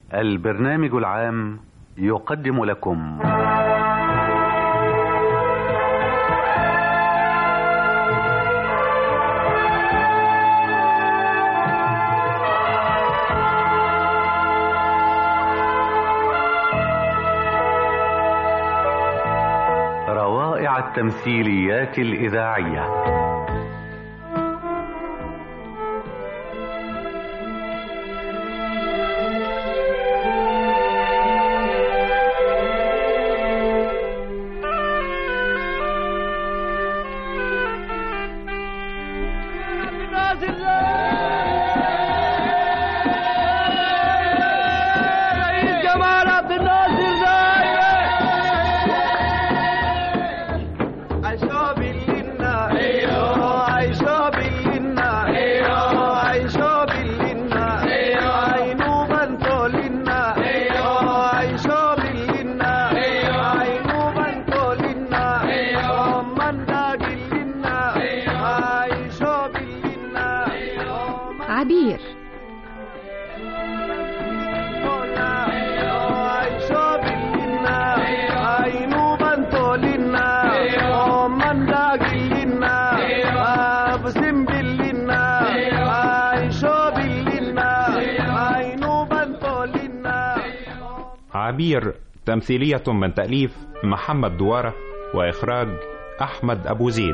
البرنامج العام يقدم لكم روائع التمثيليات الإذاعية. عبير. عبير تمثيلية من تأليف محمد دوارة وإخراج أحمد أبو زيد.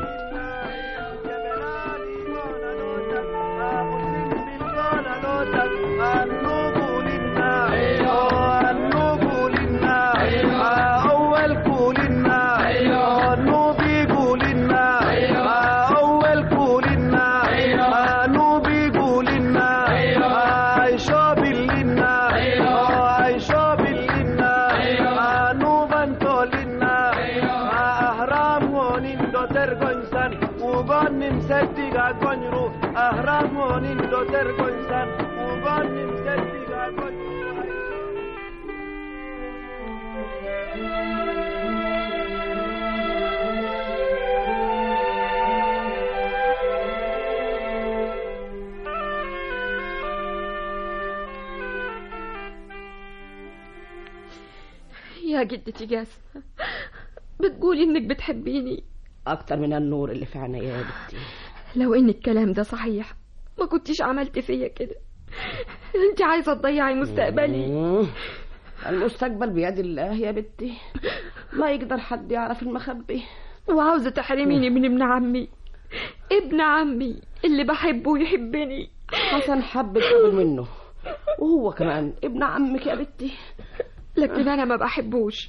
يا جدتي جاسم، بتقولي انك بتحبيني اكتر من النور اللي في عينيا يا بنتي. لو ان الكلام ده صحيح ما كنتيش عملت فيا كده. انت عايزه تضيعي مستقبلي. المستقبل بيد الله يا بنتي، ما يقدر حد يعرف المخبي. وعاوزه تحرميني من ابن عمي، ابن عمي اللي بحبه ويحبني. حسن حبك قبل منه، وهو كمان ابن عمك يا بنتي، لكن انا ما بحبوش.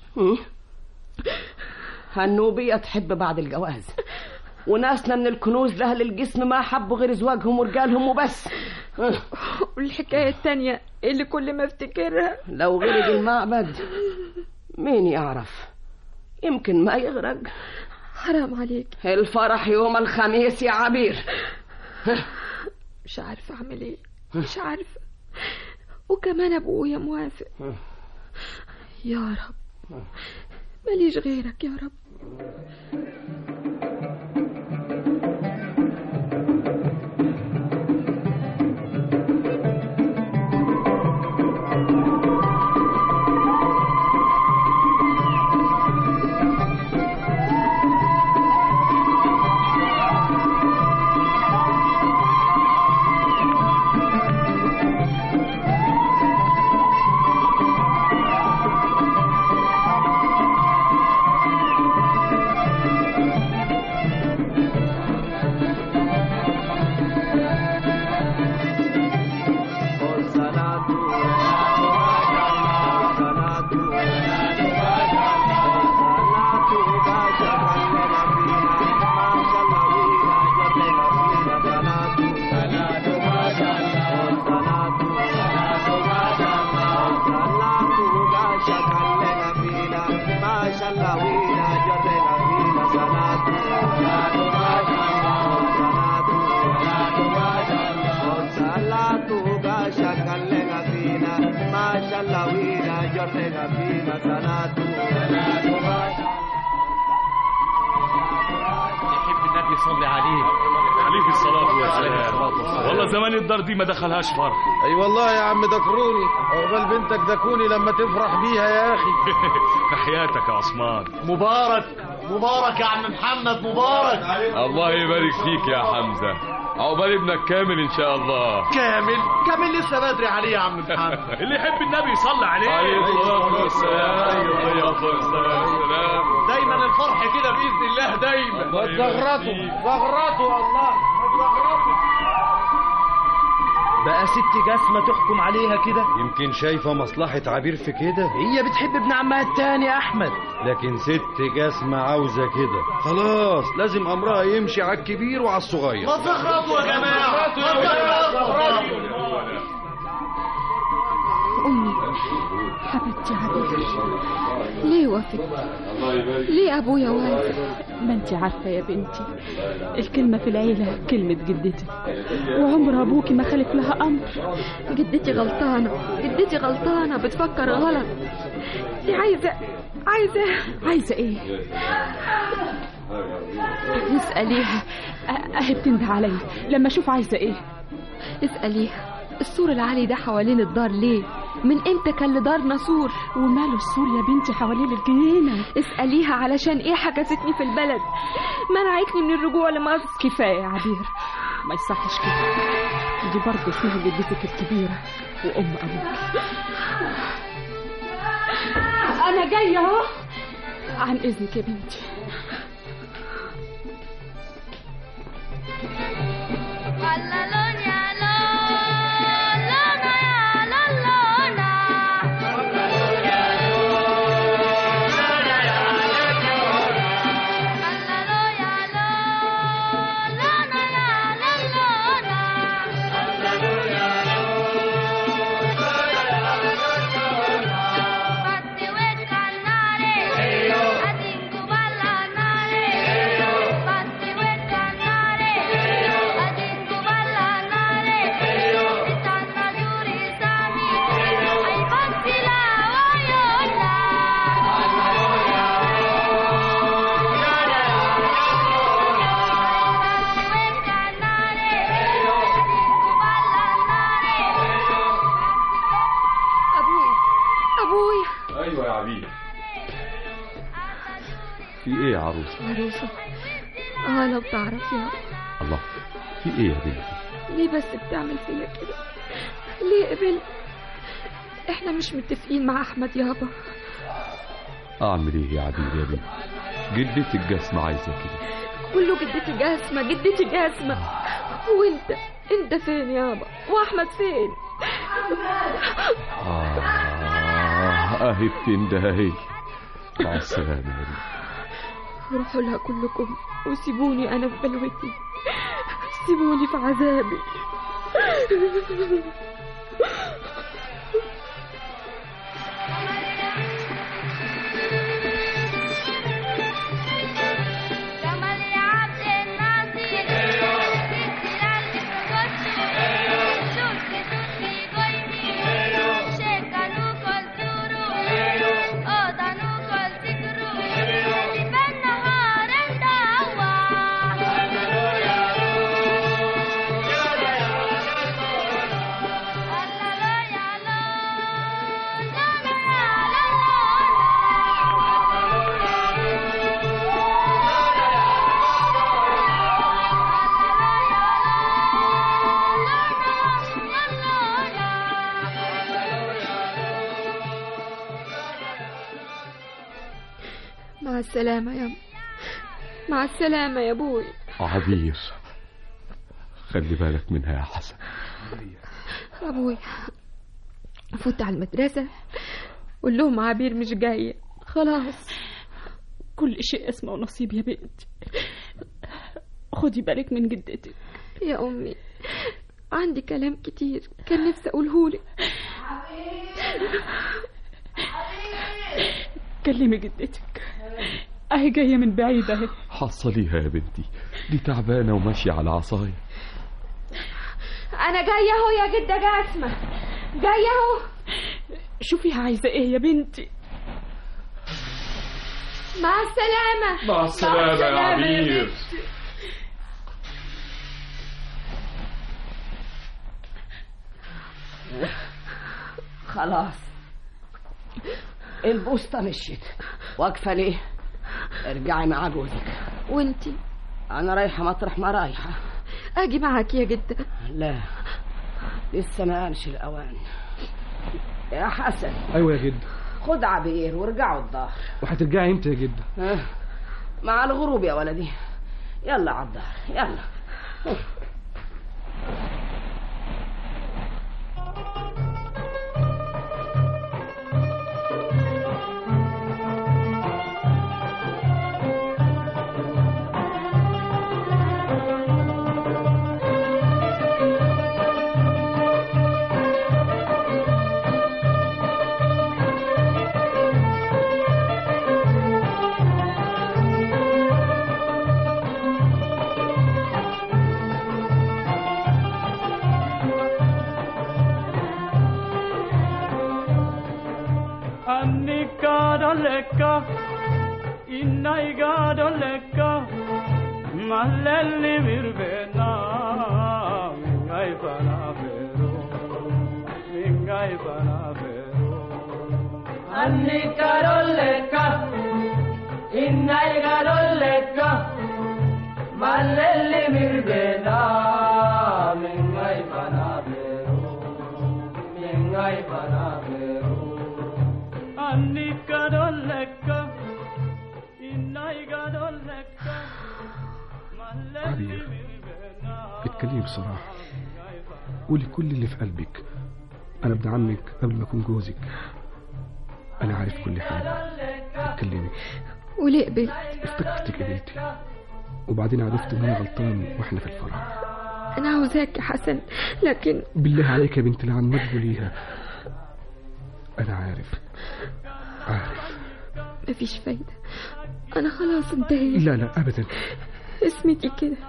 هالنوبية تحب بعد الجواز، وناسنا من الكنوز لأهل الجسم ما حبوا غير زواجهم ورجالهم وبس. والحكاية التانية اللي كل ما افتكرها لو غرق المعبد مين يعرف، يمكن ما يغرق. حرام عليك. الفرح يوم الخميس يا عبير. مش عارفة اعمل ايه، مش عارفة. وكمان ابويا موافق. يا رب ماليش غيرك يا رب. يحب النبي صلي عليه الصلاة والسلام. والله زمان الدار دي ما دخلهاش فرح. اي والله يا عم دكروني، عقبال بنتك دكوني لما تفرح بيها يا اخي. تحياتك يا عثمان. مبارك يا عم محمد، مبارك. الله يبارك فيك يا حمزة، عقبال ابنك كامل ان شاء الله. كامل لسه بدري عليه يا عم محمد. اللي يحب النبي يصلي عليه. عليه الصلاة والسلام. دايما الفرح كده بإذن الله دايما. ما تزغرطوا الله، ما تزغرطوا. بقى ست جسمة تحكم عليها كده؟ يمكن شايفة مصلحة عبير في كده. هي بتحب ابن عمها التاني يا أحمد. لكن ست جسمة عاوزة كده، خلاص لازم أمرها يمشي على الكبير وعلى الصغير. ما تزغرطوا يا جماعة، أمي حبيبتي عبير، ليه وافقت؟ ليه أبويا وافق؟ ما انت عارفة يا بنتي، الكلمة في العيلة كلمة جدتك، وعمر أبوكي ما خلف لها أمر. جدتي غلطانة، بتفكر غلط. دي عايزة إيه؟ اسأليها، أهي بتنده علي لما أشوف عايزة إيه. اسأليها السور العالي ده حوالين الدار ليه؟ من امتى كان لدارنا سور؟ وماله السور يا بنتي حوالين الجنينة؟ اسأليها علشان ايه حجزتني في البلد، منعتني من الرجوع لمصر. كفاية يا عبير، ما يصحش كده، دي برضه اسمها جدتك الكبيرة وأم أبوك. أنا جاية أهو، عن إذنك يا بنتي. عروسة. لو تعرف يا الله، في ايه يا بنتي؟ ليه بس بتعمل فيا كده؟ ليه قبل؟ احنا مش متفقين مع احمد يابا. اعمل ايه يا عبير يا بنتي؟ جدتي الجسمة عايزة كده. كله جدتي جسمة. وانت فين يابا؟ واحمد فين؟ اهي بتنده اهي. مع السلامة يا بنتي. روحوا لها كلكم وسيبوني انا في بلوتي، سيبوني في عذابي. مع السلامة يا مع السلامة يا ابوي. عبير خلي بالك منها يا حسن. ابوي فوت على المدرسة قول لهم عبير مش جاية خلاص. كل شيء اسمه ونصيب يا بنتي، خدي بالك من جدتك. يا امي عندي كلام كتير كان نفسي اقولهولك. كلمي جدتك، اهي جايه من بعيد اهي. حصليها يا بنتي، دي تعبانه وماشيه على عصايه. انا جايه اهو يا جده جاسمه، جايه اهو. شوفيها عايزه ايه يا بنتي. مع السلامه. مع السلامه يا عبير. خلاص البوسطة مشيت. واقفة ليه؟ ارجعي مع جوزك. وانتي؟ أنا رايحة مطرح ما رايحة. أجي معاك يا جدة؟ لا لسه ما قامش الأوان. يا حسن. أيوة يا جدة. خد عبير وارجعوا الظهر. وهترجعي امتى يا جدة؟ مع الغروب يا ولدي. يلا على الظهر يلا. عبير اتكلمي بصراحة، قولي كل اللي في قلبك. أنا ابن عمك قبل ما أكون جوزك، أنا عارف كل حاجة. اتكلمي. وليه قبلت؟ افتكرتك قبلتي، وبعدين عرفت إن أنا غلطان وإحنا في الفرح. أنا عاوزاك يا حسن، لكن بالله عليك يا بنت العمات قوليها. أنا عارف. مفيش فايدة، أنا خلاص انتهيت. لا لا أبدا. اسمتي كده.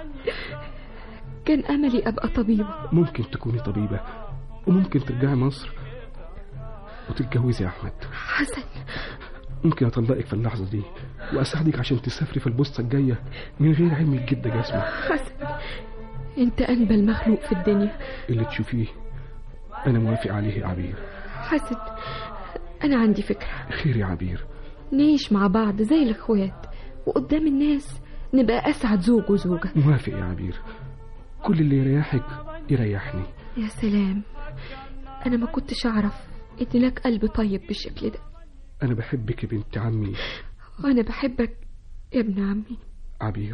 كان أملي أبقى طبيبة. ممكن تكوني طبيبة وممكن ترجعي مصر وتتجوزي يا أحمد. حسن ممكن أطلقك في اللحظة دي وأساعدك عشان تسافري في البوسطة الجاية من غير علم الجدة جاسمة. حسن أنت أنبل مخلوق في الدنيا. اللي تشوفيه أنا موافق عليه يا عبير. حسن أنا عندي فكرة. خير يا عبير. نعيش مع بعض زي الأخوات، وقدام الناس نبقى أسعد زوج وزوجة. موافق يا عبير، كل اللي يريحك يريحني. يا سلام، أنا ما كنتش أعرف إن لك قلب طيب بالشكل ده. أنا بحبك يا بنت عمي. وأنا بحبك يا ابن عمي. عبير.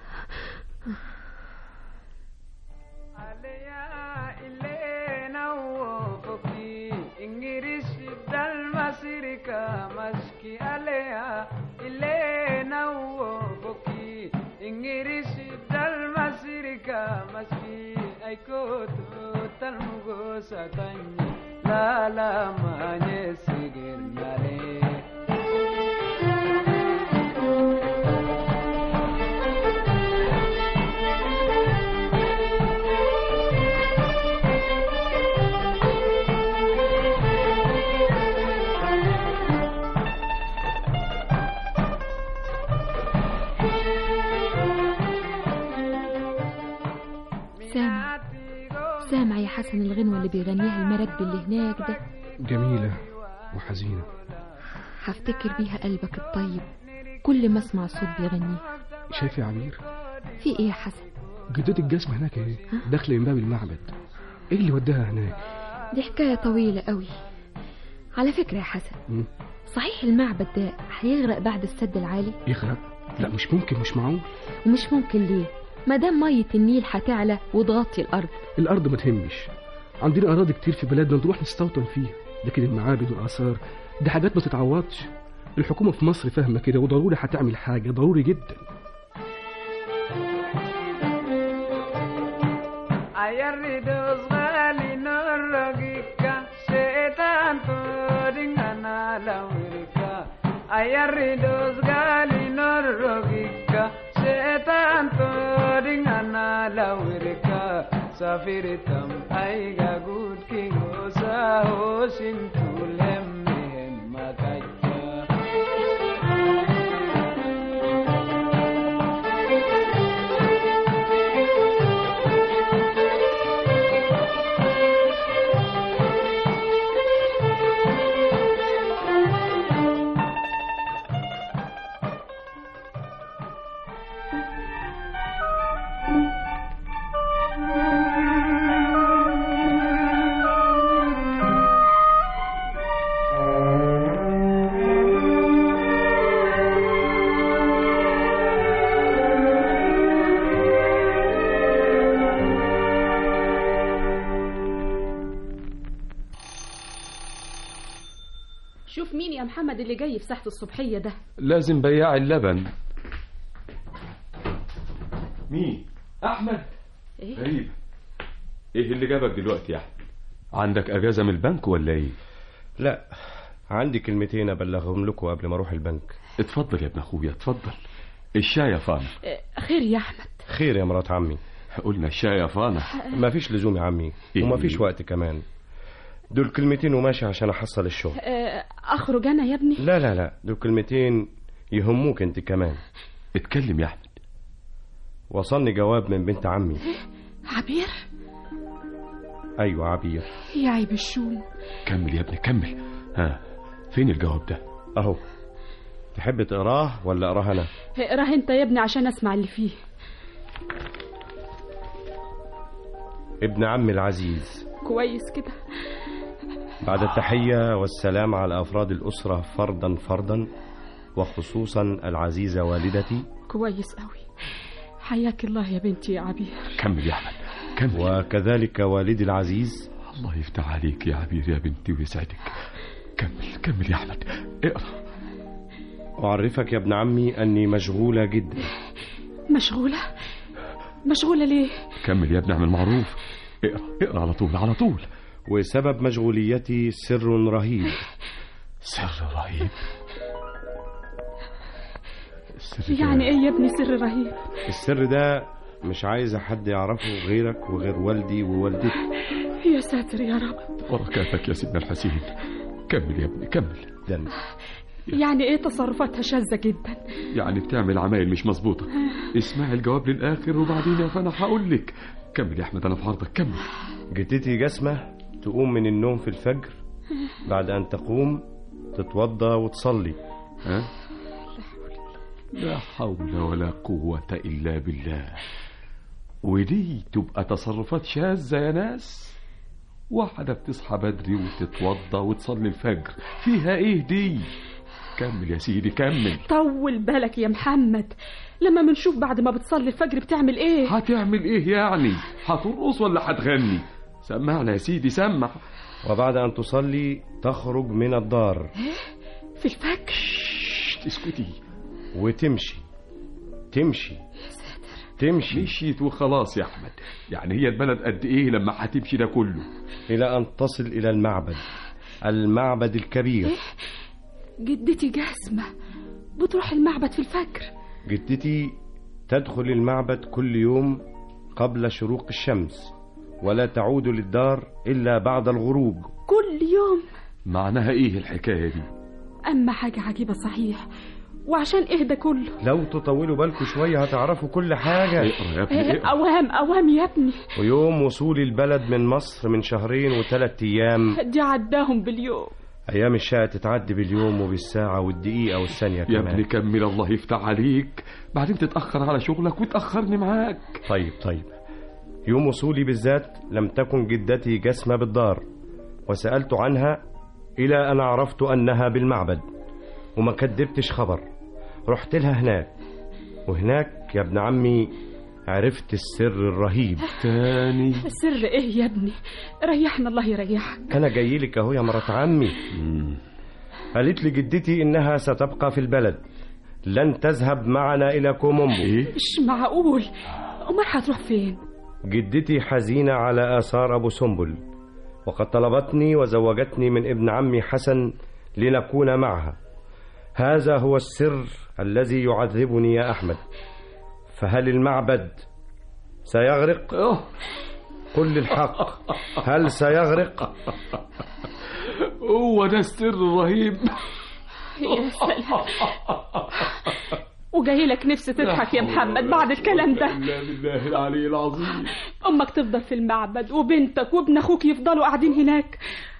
سامع يا حسن الغنوة اللي بيغنيها المراكب اللي هناك ده؟ جميلة وحزينة. هفتكر بيها قلبك الطيب كل ما اسمع صوت بيغنيها. شايف يا عبير؟ في ايه يا حسن؟ جدتي الجسمة هناك اهي داخلة من باب المعبد. ايه اللي وداها هناك؟ دي حكاية طويلة قوي. على فكرة يا حسن، صحيح المعبد ده هيغرق بعد السد العالي؟ يغرق؟ لا مش ممكن، مش معقول. ومش ممكن ليه؟ ما دام مية النيل هتعلى وتغطي الأرض. الأرض ما تهمش، عندنا أراضي كتير في بلادنا نروح نستوطن فيها، لكن المعابد والآثار دي حاجات ما تتعوضش. الحكومة في مصر فاهمة كده وضروري هتعمل حاجة، ضروري جدا. Safiritam aiga good king osa hosin tulem makaja. شوف مين يا محمد اللي جاي في ساحة الصبحية ده. لازم بياع اللبن. مين؟ أحمد. إيه؟ غريب. إيه اللي جابك دلوقتي يا أحمد؟ عندك أجازة من البنك ولا إيه؟ لا، عندي كلمتين أبلغهم لكم قبل ما أروح البنك. اتفضل يا ابن أخويا اتفضل. الشاي يا فانا. خير يا أحمد. خير يا مرات عمي. قلنا الشاي يا فانا. ما فيش لزوم يا عمي. وما فيش وقت كمان. دول كلمتين وماشي عشان أحصل الشغل. أخرج أنا يا ابني؟ لا لا لا، دول كلمتين يهموك أنت كمان. اتكلم يا أحمد. وصلني جواب من بنت عمي. عبير؟ أيوة عبير. يا عيب الشوم. كمل يا ابني كمل. ها فين الجواب ده؟ أهو. تحب تقراه ولا أقراه أنا؟ اقراه أنت يا ابني عشان أسمع اللي فيه. ابن عمي العزيز. كويس كده. بعد التحية والسلام على أفراد الأسرة فردا فردا، وخصوصا العزيزة والدتي. كويس قوي. حياك الله يا بنتي يا عبير. كمل يا أحمد كمل. وكذلك والدي العزيز. الله يفتح عليك يا عبير يا بنتي ويسعدك. كمل يا أحمد اقرأ. أعرفك يا ابن عمي أني مشغولة جدا. مشغولة ليه؟ كمل يا ابن عم المعروف. اقرأ على طول. وسبب مشغوليتي سر رهيب. سر رهيب؟ يعني ايه يا ابني سر رهيب؟ السر ده مش عايز حد يعرفه غيرك وغير والدي ووالدتي. يا ساتر يا رب. بركاتك يا سيدنا الحسين. كمل يا ابني كمل. يعني ايه تصرفاتها شاذة جدا؟ يعني بتعمل عمايل مش مظبوطة. اسمع الجواب للآخر وبعدين يا فانا هقول لك. كمل يا أحمد أنا في عرضك كمل. جدتي جسمة تقوم من النوم في الفجر، بعد أن تقوم تتوضى وتصلي. ها؟ لا حول ولا قوة إلا بالله. ودي تبقى تصرفات شاذة يا ناس؟ واحدة بتصحى بدري وتتوضى وتصلي الفجر، فيها ايه دي؟ كمل يا سيدي كمل. طول بالك يا محمد، لما بنشوف بعد ما بتصلي الفجر بتعمل ايه؟ هتعمل ايه يعني؟ هترقص ولا هتغني؟ سمعنا يا سيدي سمع. وبعد أن تصلي تخرج من الدار. في الفجر؟ اسكتي. وتمشي. مشيت وخلاص يا أحمد. يعني هي البلد قد ايه لما هتمشي ده كله؟ إلى أن تصل إلى المعبد الكبير. جدتي جسمة بتروح المعبد في الفجر؟ جدتي تدخل المعبد كل يوم قبل شروق الشمس، ولا تعود للدار إلا بعد الغروب. كل يوم؟ معناها ايه الحكاية دي؟ أما حاجة عجيبة صحيح. وعشان ايه ده كله؟ لو تطولوا بالكم شوية هتعرفوا كل حاجة. اقرأ يا ابني. أوهام يا ابني. ويوم وصول البلد من مصر من 2 و3 أيام. دي عداهم باليوم. أيام الشقة تتعدي باليوم وبالساعة والدقيقة والثانية كمان. يا ابني كمل الله يفتح عليك، بعدين تتأخر على شغلك وتأخرني معاك. طيب يوم وصولي بالذات لم تكن جدتي جسمة بالدار، وسألت عنها إلى أن عرفت أنها بالمعبد، وما كدبتش خبر. رحت لها هناك، وهناك يا ابن عمي عرفت السر الرهيب. تاني؟ السر ايه يا ابني؟ ريحنا الله يريحك. انا جاي لك اهو يا مرات عمي. قالت لي جدتي انها ستبقى في البلد، لن تذهب معنا الى كومومبو. مش معقول. امال هتروح فين؟ جدتي حزينة على آثار أبو سنبل، وقد طلبتني وزوجتني من ابن عمي حسن لنكون معها. هذا هو السر الذي يعذبني يا أحمد. فهل المعبد سيغرق؟ قل الحق، هل سيغرق؟ هو ده السر الرهيب. يا سلام. وجاي لك نفسي تضحك يا محمد بعد الكلام ده. لا بالله العلي العظيم. امك تفضل في المعبد وبنتك وابن اخوك يفضلوا قاعدين هناك.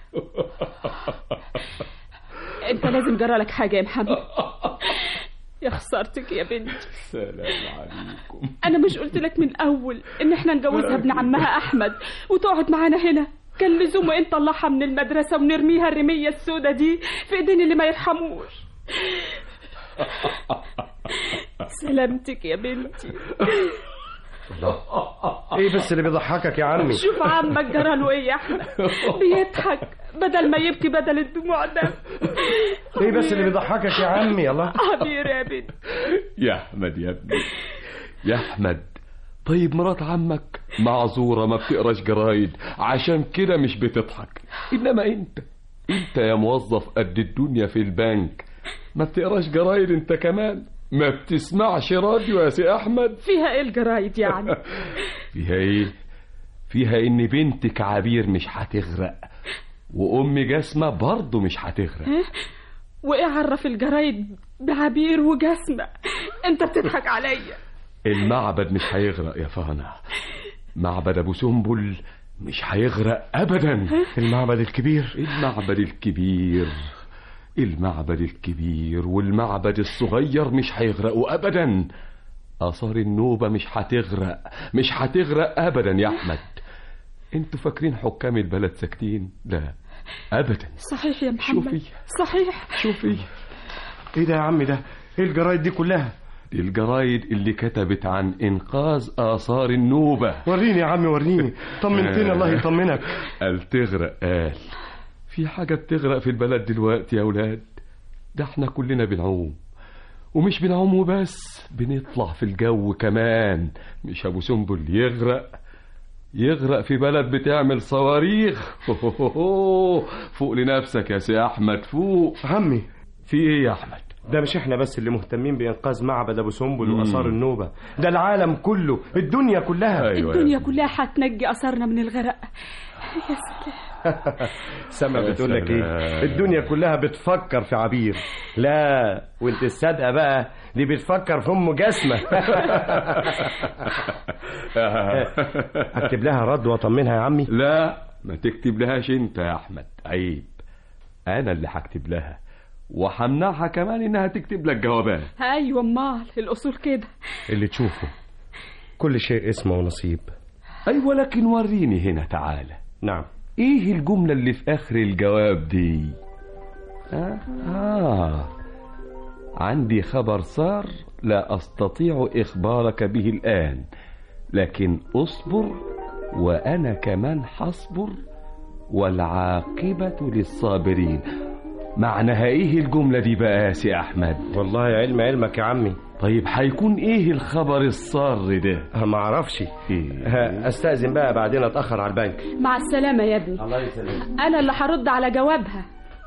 انت لازم جرالك حاجه يا محمد. يا خسارتك يا بنتي. سلام عليكم. انا مش قلت لك من اول ان احنا نجوزها ابن عمها احمد وتقعد معانا هنا؟ كان لزوم انت نطلعها من المدرسه ونرميها الرميه السودة دي في ايدين اللي ما يرحموش. سلامتك يا بنتي. ايه بس اللي بيضحكك يا عمي؟ شوف عمك جراله ايه يا احمد، بيضحك بدل ما يبكي بدل الدموع ده. ايه بس اللي بيضحكك يا عمي؟ الله عبير يا بنت. يا احمد يا ابني يا احمد، طيب مرات عمك معذورة ما بتقراش جرايد عشان كده مش بتضحك، انما انت يا موظف قد الدنيا في البنك ما بتقراش جرايد انت كمان، ما بتسمعش راديو يا سي احمد. فيها ايه الجرايد يعني؟ فيها ايه؟ فيها ان بنتك عبير مش هتغرق وام جسمة برضه مش هتغرق. وايه عرف الجرايد بعبير وجسمة؟ انت بتضحك عليا. المعبد مش هيغرق يا فانا، معبد ابو سنبل مش هيغرق ابدا. المعبد الكبير المعبد الكبير والمعبد الصغير مش هيغرقوا ابدا. آثار النوبة مش هتغرق ابدا يا احمد. انتوا فاكرين حكام البلد ساكتين؟ لا ابدا. صحيح يا محمد. شوفي صحيح. شوفي ايه ده يا عمي؟ ده ايه الجرايد دي كلها؟ دي الجرايد اللي كتبت عن انقاذ آثار النوبة. وريني يا عمي وريني، طمنتني. الله يطمنك. قال تغرق، قال في حاجة بتغرق في البلد دلوقتي يا أولاد؟ ده احنا كلنا بنعوم، ومش بنعوم وبس، بنطلع في الجو كمان. مش أبو سنبل يغرق في بلد بتعمل صواريخ. فوق لنفسك يا سي أحمد، فوق. عمي في ايه يا أحمد؟ ده مش احنا بس اللي مهتمين بإنقاذ معبد أبو سنبل وآثار النوبة، ده العالم كله، الدنيا كلها. أيوة الدنيا كلها هتنجي آثارنا من الغرق. يا سلام. سما بتقول لك ايه؟ الدنيا كلها بتفكر في عبير. لا وانت الصادقه بقى، دي بتفكر في ام جسمه. اكتب لها رد واطمنها يا عمي. لا ما تكتب لهاش انت يا احمد، عيب. انا اللي هكتب لها وحمنعها كمان انها تكتب لك جوابات. ايوه امال الاصول كده. اللي تشوفه كل شيء اسمه ونصيب. ايوه لكن وريني هنا تعالى. نعم. ايه الجملة اللي في اخر الجواب دي؟ عندي خبر صار لا استطيع اخبارك به الان، لكن اصبر وانا كمان حصبر والعاقبة للصابرين. معناها ايه الجملة دي بقى يا سي احمد؟ والله علمك يا عمي. طيب هيكون ايه الخبر الصار ده؟ ما اعرفش. استأذن بقى بعدين اتأخر على البنك. مع السلامة يا ابني. الله يسلمك. انا اللي هرد على جوابها.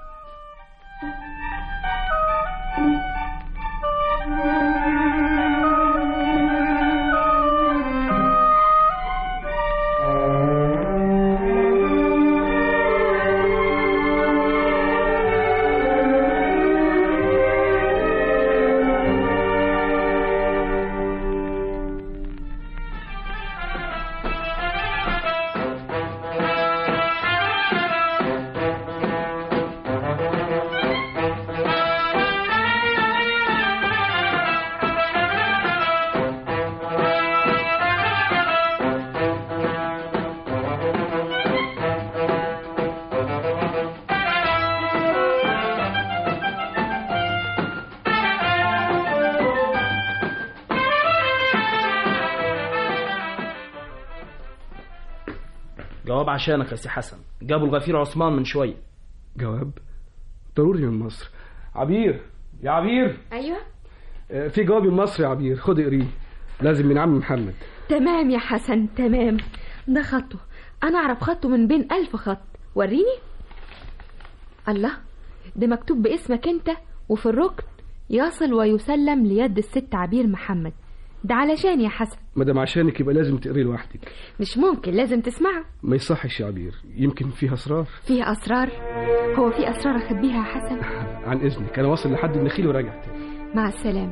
جواب عشانك يا سي حسن، جابوا الغفير عثمان من شوية. جواب ضروري من مصر. عبير يا عبير. ايوه في جواب من مصر يا عبير، خد اقريه، لازم من عم محمد. تمام يا حسن تمام، ده خطه، انا اعرف خطه من بين 1000 خط. وريني. الله، ده مكتوب باسمك انت وفي الركن يصل ويسلم ليد الست عبير محمد. ده علشان يا حسن. مادام عشانك يبقى لازم تقريه لوحدك. مش ممكن، لازم تسمعه. ما يصحش يا عبير، يمكن فيها اسرار. فيها اسرار؟ هو في اسرار اخبيها يا حسن؟ عن اذنك، انا واصل لحد النخيل وراجع تاني. مع السلامه.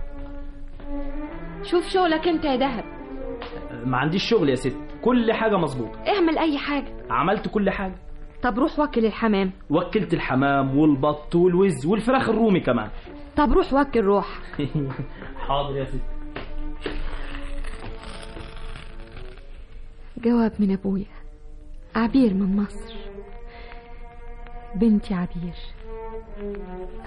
شوف شغلك انت يا دهب. ما عنديش شغل يا ست، كل حاجة مظبوطة. اعمل اي حاجه. عملت كل حاجة. طب روح وكل الحمام. وكلت الحمام والبط والوز والفراخ الرومي كمان. طب روح وكل روح. حاضر يا ست. جواب من ابويا عبير من مصر. بنتي عبير.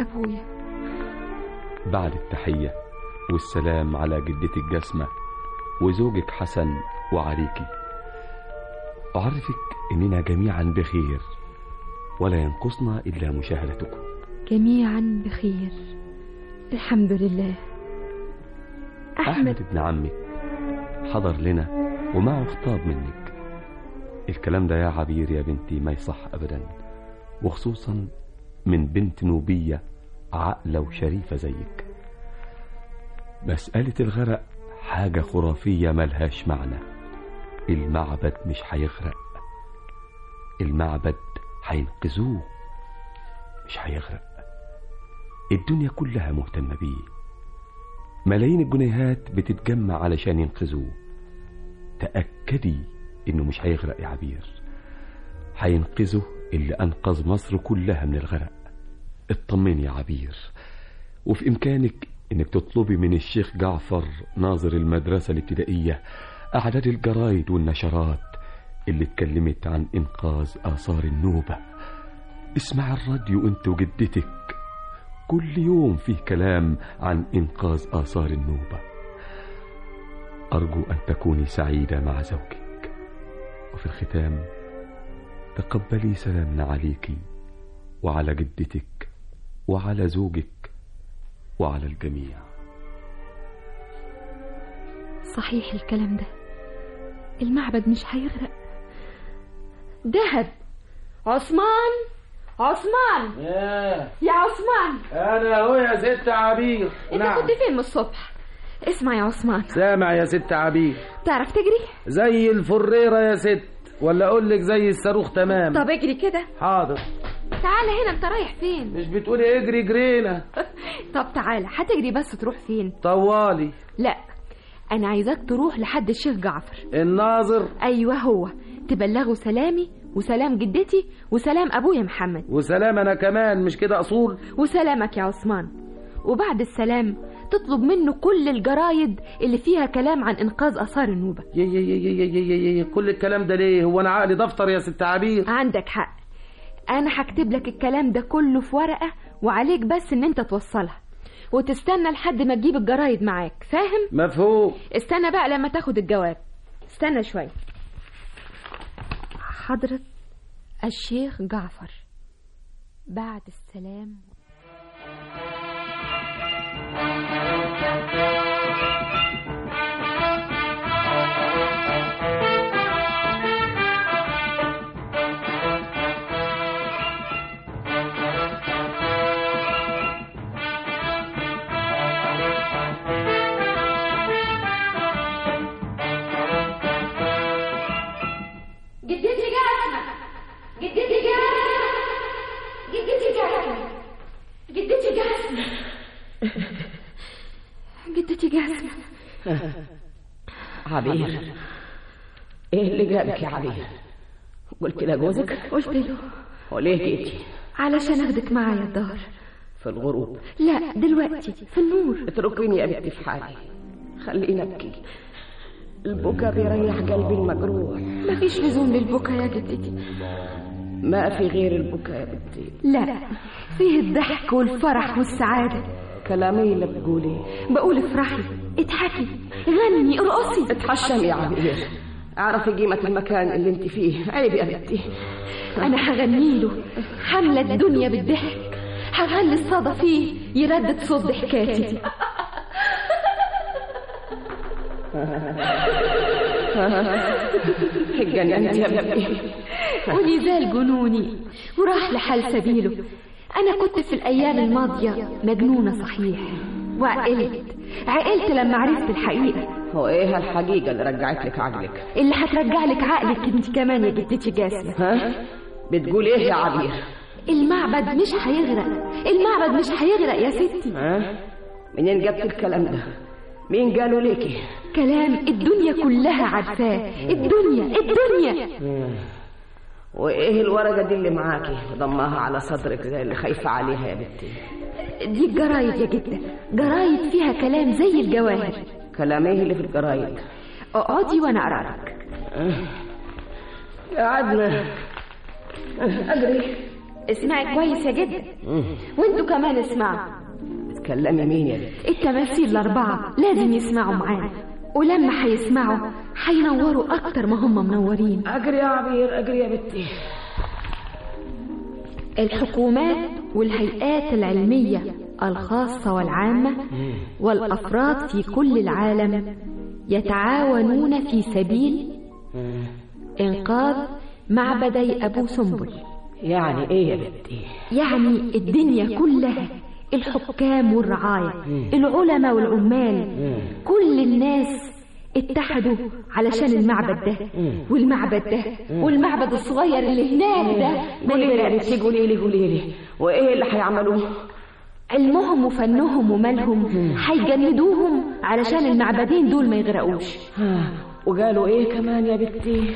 ابويا. بعد التحية والسلام على جدتي الجسمة وزوجك حسن وعليكي. أعرفك إننا جميعا بخير ولا ينقصنا إلا مشاهدتكم. جميعا بخير الحمد لله. أحمد ابن عمك حضر لنا ومعه خطاب منك. الكلام ده يا عبير يا بنتي ما يصح أبدا، وخصوصا من بنت نوبية عاقلة وشريفة زيك. مسألة الغرق حاجة خرافية ملهاش معنى. المعبد مش هيغرق، المعبد هينقذوه مش هيغرق. الدنيا كلها مهتمة بيه، ملايين الجنيهات بتتجمع علشان ينقذوه. تأكدي انه مش هيغرق يا عبير، هينقذه اللي انقذ مصر كلها من الغرق. اطمني يا عبير، وفي امكانك انك تطلبي من الشيخ جعفر ناظر المدرسة الابتدائية اعداد الجرايد والنشرات اللي اتكلمت عن انقاذ اثار النوبة. اسمع الراديو انت وجدتك، كل يوم فيه كلام عن انقاذ اثار النوبة. ارجو ان تكوني سعيدة مع زوجك، وفي الختام تقبلي سلامنا عليكي وعلى جدتك وعلى زوجك وعلى الجميع. صحيح الكلام ده، المعبد مش هيغرق. دهب عثمان يا عثمان. انا اهو يا ست عبير. انت كنت فين من الصبح؟ اسمع يا عثمان. سامع يا ست عبير. تعرف تجري زي الفريرة يا ست، ولا اقول لك زي الصاروخ تمام؟ طب اجري كده. حاضر. تعالى هنا، انت رايح فين؟ مش بتقولي اجري جرينا؟ طب تعالى، هتجري بس تروح فين؟ طوالي. لا، انا عايزاك تروح لحد الشيخ جعفر الناظر. ايوه هو، تبلغه سلامي وسلام جدتي وسلام ابويا محمد وسلام انا كمان، مش كده اصول؟ وسلامك يا عثمان. وبعد السلام تطلب منه كل الجرايد اللي فيها كلام عن انقاذ اثار النوبة. كل الكلام ده ليه؟ هو انا عقلي دفتر يا ست عبير؟ عندك حق، انا هكتب لك الكلام ده كله في ورقة، وعليك بس ان انت توصلها وتستنى لحد ما تجيب الجرايد معاك. فاهم؟ مفهوم. استنى بقى لما تاخد الجواب، استنى شوي. حضرة الشيخ جعفر، بعد السلام. جدتي جاسمة. عبير، ايه اللي جابك يا عبير؟ قلت لجوزك؟ قلت له. وليه جيتي؟ علشان اخدك معايا الظهر. في الغروب؟ لا، دلوقتي في النور. اتركيني يا بنتي في حالي، خليني ابكي. البكا بيريح قلبي المجروح. مفيش لزوم للبكا يا جدتي. ما في غير البكا يا بنتي. لا، فيه الضحك والفرح والسعادة. كلامي اللي بتقولي؟ بقول افرحي، اضحكي، غني، ارقصي. اتحشمي يا عبير، اعرفي قيمة المكان اللي انت فيه. عيب يا بنتي. انا هغني له، حملة الدنيا بالضحك، هغلي الصدى فيه يردد صوت ضحكاتي. اتجننت يا بنتي. ونزال جنوني وراح لحال سبيله. أنا كنت في الأيام الماضية مجنونة صحيح، عقلت لما عرفت الحقيقة. هو إيه الحقيقة اللي رجعت لك عقلك؟ اللي هترجع لك عقلك انت كمان يا جدتي جاسمة. ها؟ بتقول إيه يا عبير؟ المعبد مش هيغرق، المعبد مش هيغرق يا ستي. ها؟ منين جبت الكلام ده؟ مين قالوا ليكي؟ كلام الدنيا كلها عارفاه. الدنيا. وايه الورقه دي اللي معاكي ضماها على صدرك زي اللي خايفه عليها يا بنتي؟ دي الجرايد يا جدة، جرايد فيها كلام زي الجواهر. كلام ايه اللي في الجرايد؟ اقعدي وانا اقرا لك. قعدنا اجري. اسمعي كويس يا جدة، وانتوا كمان اسمعوا. تكلمي مين يا بنتي؟ التماثيل الاربعه لازم يسمعوا معانا. ولما هيسمعوا هينوروا أكتر ما هم منورين. أجري يا عبير، أجري يا بنتي. الحكومات والهيئات العلمية الخاصة والعامة والأفراد في كل العالم يتعاونون في سبيل إنقاذ معبدي أبو سنبل. يعني إيه يا بنتي؟ يعني الدنيا كلها، الحكام والرعاية، العلماء والعمال، كل الناس اتحدوا علشان المعبد ده والمعبد ده والمعبد الصغير اللي هناك ده. قولي لي وايه اللي هيعملوه؟ علمهم وفنهم ومالهم هيجندوهم علشان المعبدين دول ما يغرقوش. وقالوا ايه كمان يا بنتي؟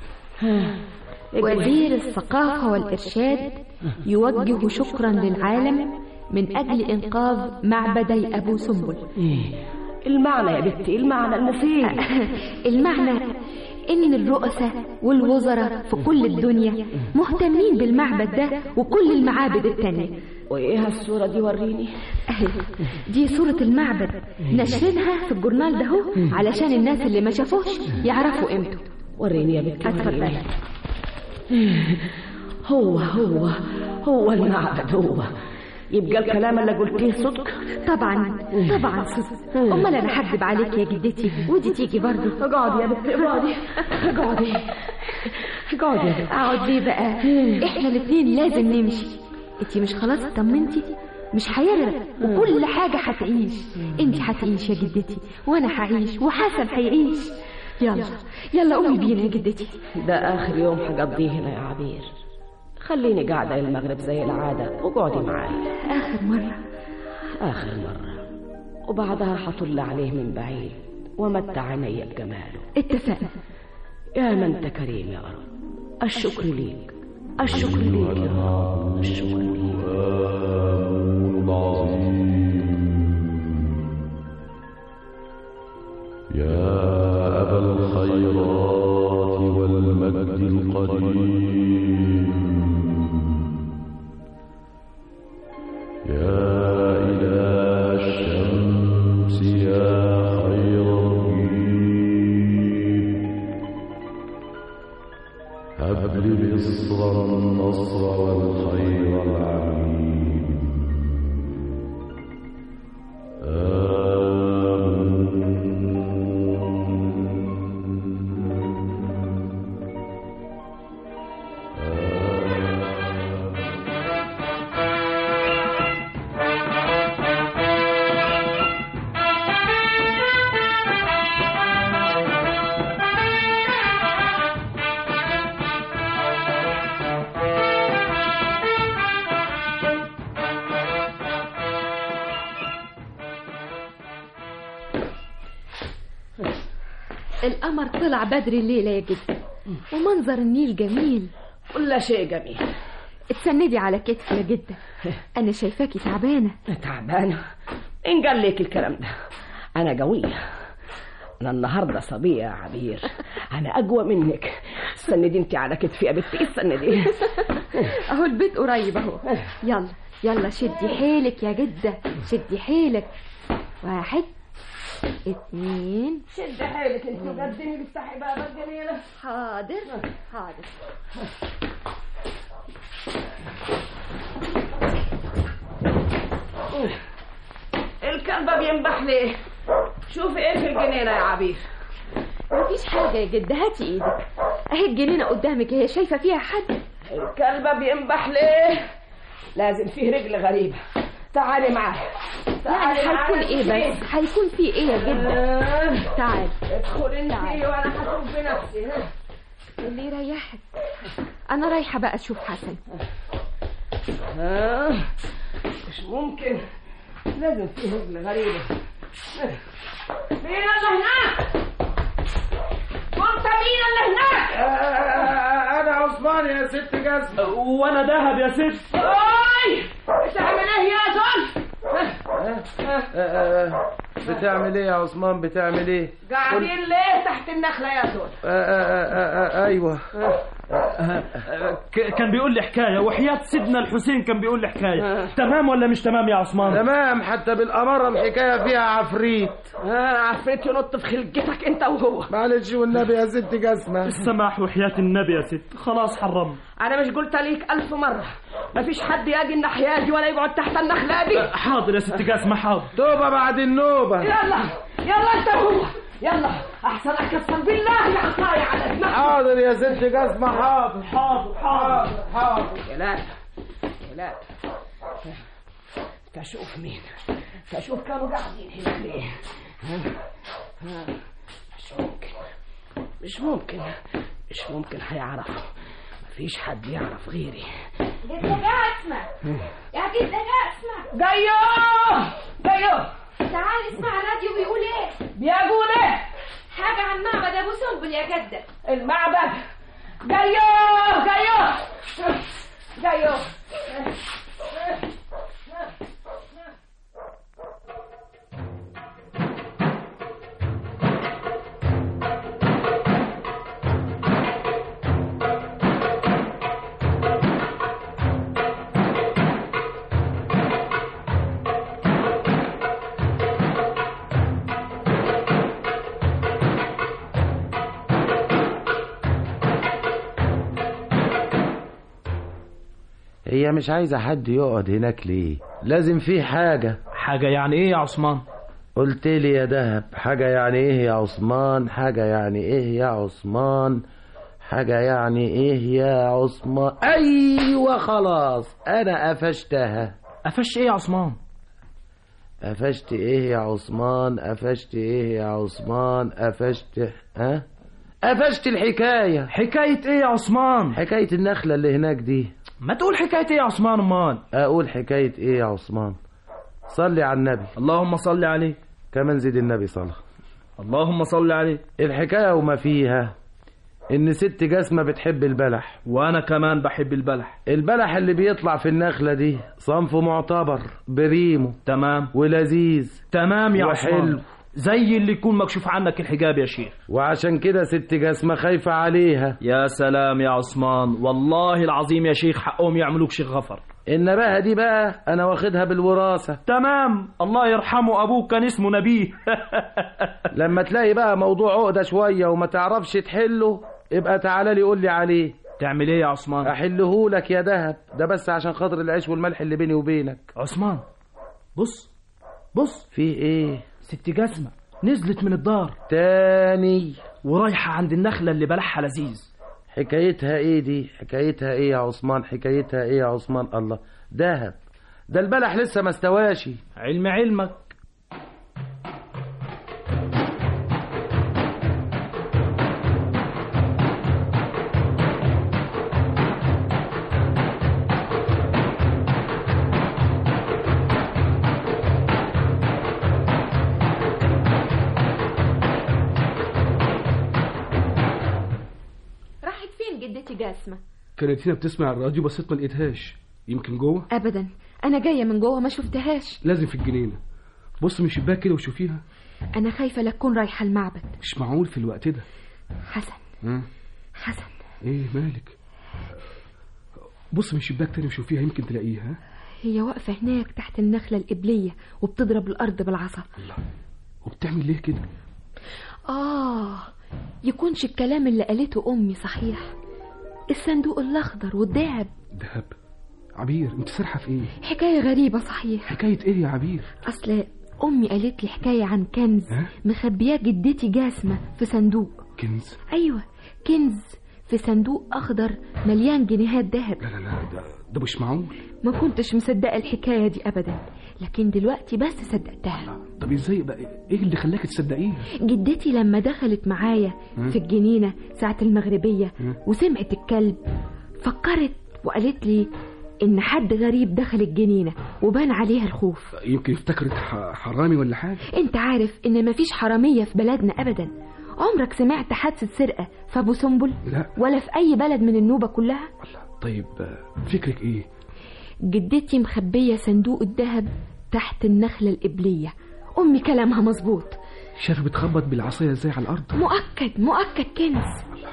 وزير الثقافة والإرشاد يوجه شكرا للعالم من أجل إنقاذ معبدي أبو سنبل. المعنى يا بنتي، المعنى المفيد. المعنى إن الرؤساء والوزراء في كل الدنيا مهتمين بالمعبد ده وكل المعابد التانية. وإيه الصورة دي؟ وريني. دي صورة المعبد، نشرينها في الجورنال ده علشان الناس اللي ما شافوش يعرفوا قيمته. وريني يا بنتي. اتفضلي. هو المعبد هو. يبقى الكلام اللي قلتيه صدق؟ طبعا صدق. امال انا هكذب عليك يا جدتي؟ ودي تيجي برضه. اقعدي يا بنتي، اقعدي. اقعد ليه بقى؟ احنا الاثنين لازم نمشي. انتي مش خلاص اطمنتي؟ مش هيغرق وكل حاجه هتعيش. انتي هتعيش يا جدتي وانا هعيش وحسن هيعيش. يلا قومي بينا يا جدتي. ده اخر يوم هقضيه هنا يا عبير. خليني قاعدة المغرب زي العادة وقعدي معايا. آخر مرة وبعدها هطل عليه من بعيد ومتع عيني بجماله. اتفقنا. يا من انت كريم يا رب. الشكر ليك يا رب. الشكر ليك. يا أبا الخيرات والمجد القديم، يا إله الشمس، يا خير رقيب، هب لي مصر النصر والخير العميم. القمر طلع بدري الليلة يا جدي، ومنظر النيل جميل. كل شيء جميل. اتسندي على كتفي يا جدة، أنا شايفاكي تعبانة. تعبانة؟ إن قال لك الكلام ده؟ أنا قوية، أنا النهاردة صبية يا عبير، أنا أقوى منك. استندي انت على كتفي يا بنتي، استندي. أهو البيت قريب أهو. يلا شدي حيلك يا جدة، شدي حيلك. 1 2. شد حيلك انت وقدمي بفتحي باب الجميلة. حاضر. الكلبة بينبح ليه؟ شوفي ايه في الجنينة يا عبير؟ مفيش حاجة يا جدة، هاتي ايدك اهي الجنينة قدامك، هي شايفة فيها حد؟ الكلبة بينبح ليه؟ لازم فيه رجل غريبة. تعالي معايا. يعني هيكون ايه بس؟ هيكون فيه ايه يا جدة؟ تعالي ادخلي انتي وانا هشوف بنفسي. اللي يريحك. انا رايحة بقى اشوف حسن. مش ممكن، لازم فيه رجل غريبة. مين اللي هناك؟ مين اللي هناك؟ انا عثمان يا ست جزمة. وانا دهب يا ست. اوي بتعمل ايه يا دول؟ بتعمل ايه يا عثمان؟ بتعمل ايه؟ قاعدين ليه تحت النخلة يا دول؟ ايوه كان بيقول لي حكايه، وحياه سيدنا الحسين كان بيقول لي حكايه. تمام ولا مش تمام يا عثمان؟ تمام، حتى بالاماره الحكايه فيها عفريت. عفريت ينط في خلقتك انت وهو. معلش والنبي يا ست جسمه. السماح وحياه النبي يا ست، خلاص حرمنا. انا مش قلت ليك 1000 مرة مفيش حد يجي الناحيه دي ولا يقعد تحت النخله دي؟ حاضر يا ست جسمه حاضر. توبه بعد النوبه. يلا يلا انت وهو، يلا احسن اكسر بالله يا عطايا على دماغك. حاضر يا ست جسمه حاضر حاضر حاضر حاضر. يا لا يا لا، تشوف مين؟ تشوف كانوا قاعدين هنا ليه؟ مش ممكن هيعرفوا. مفيش حد يعرف غيري. جدك اسمع يا جدك اسمع. جايو تعال اسمع الراديو بيقول ايه. بيقول ايه؟ حاجة عن معبد ابو سنبل يا جدة. المعبد. جايو هي مش عايزة حد يقعد هناك ليه؟ لازم فيه حاجة. حاجة يعني ايه يا عثمان؟ قلت لي يا دهب. حاجة يعني ايه يا عثمان؟ حاجة يعني ايه يا عثمان؟ حاجة يعني ايه يا عثمان؟ ايوه خلاص انا قفشتها. قفشت ايه يا عثمان؟ قفشت ايه يا عثمان؟ قفشت ايه يا عثمان؟ قفشت قفشت الحكاية. حكاية ايه يا عثمان؟ حكاية النخلة اللي هناك دي. ما تقول حكاية ايه يا عثمان امال؟ اقول حكاية ايه يا عثمان؟ صلي على النبي. اللهم صل عليه. كمان زيد النبي صلى. اللهم صل عليه. الحكاية وما فيها ان ست جسمة بتحب البلح، وانا كمان بحب البلح. البلح اللي بيطلع في النخلة دي صنفه معتبر بريمه. تمام. ولذيذ. تمام يا عثمان. وحلو زي اللي يكون مكشوف عنك الحجاب يا شيخ. وعشان كده ست جسمة خايفة عليها. يا سلام يا عثمان، والله العظيم يا شيخ حقهم يعملوك شيخ غفر. النباهة دي بقى انا واخدها بالوراثة. تمام، الله يرحمه ابوك كان اسمه نبيه. لما تلاقي بقى موضوع عقدة شوية وما تعرفش تحله ابقى تعالى لي قول لي عليه. تعمل ايه يا عثمان؟ احله لك يا دهب، ده بس عشان خاطر العيش والملح اللي بيني وبينك. عثمان بص في ايه؟ ست جسمة نزلت من الدار تاني ورايحة عند النخلة اللي بلحها لذيذ. حكايتها ايه دي؟ حكايتها ايه يا عثمان؟ حكايتها ايه يا عثمان؟ الله دهب، ده البلح لسه ما استواشي. علمك. جاسمة كانت هنا بتسمع الراديو بس ما لقيتهاش. يمكن جوه؟ ابدا، انا جايه من جوه ما شفتهاش. لازم في الجنينه. بص من الشباك كده وشوفيها. انا خايفه لا تكون رايحه المعبد. مش معقول في الوقت ده. حسن ايه مالك؟ بص من الشباك تاني وشوفيها يمكن تلاقيها. هي واقفه هناك تحت النخله القبليه وبتضرب الارض بالعصا. الله، وبتعمل ليه كده؟ يكونش الكلام اللي قالته امي صحيح. الصندوق الاخضر والذهب. ذهب؟ عبير انت سرحه في ايه؟ حكايه غريبه صحيح. حكايه ايه يا عبير؟ اصل امي قالت لي حكايه عن كنز مخبياه جدتي جاسمه في صندوق. كنز؟ ايوه كنز في صندوق اخضر مليان جنيهات ذهب. لا ده مش معقول. ما كنتش مصدقه الحكايه دي ابدا، لكن دلوقتي بس صدقتها. طب ازاي بقى؟ ايه اللي خلاك تصدقيه؟ جدتي لما دخلت معايا في الجنينه ساعه المغربيه وسمعت الكلب فكرت وقالت لي ان حد غريب دخل الجنينه وبان عليها الخوف. يمكن افتكرت حرامي ولا حاجه. انت عارف ان مفيش حراميه في بلدنا ابدا. عمرك سمعت حادثه سرقه في ابو سنبل؟ لا. ولا في اي بلد من النوبه كلها؟ طيب فكرك ايه؟ جدتي مخبيه صندوق الذهب تحت النخله القبليه. امي كلامها مظبوط. شايفه بتخبط بالعصايه ازاي على الارض؟ مؤكد كنز.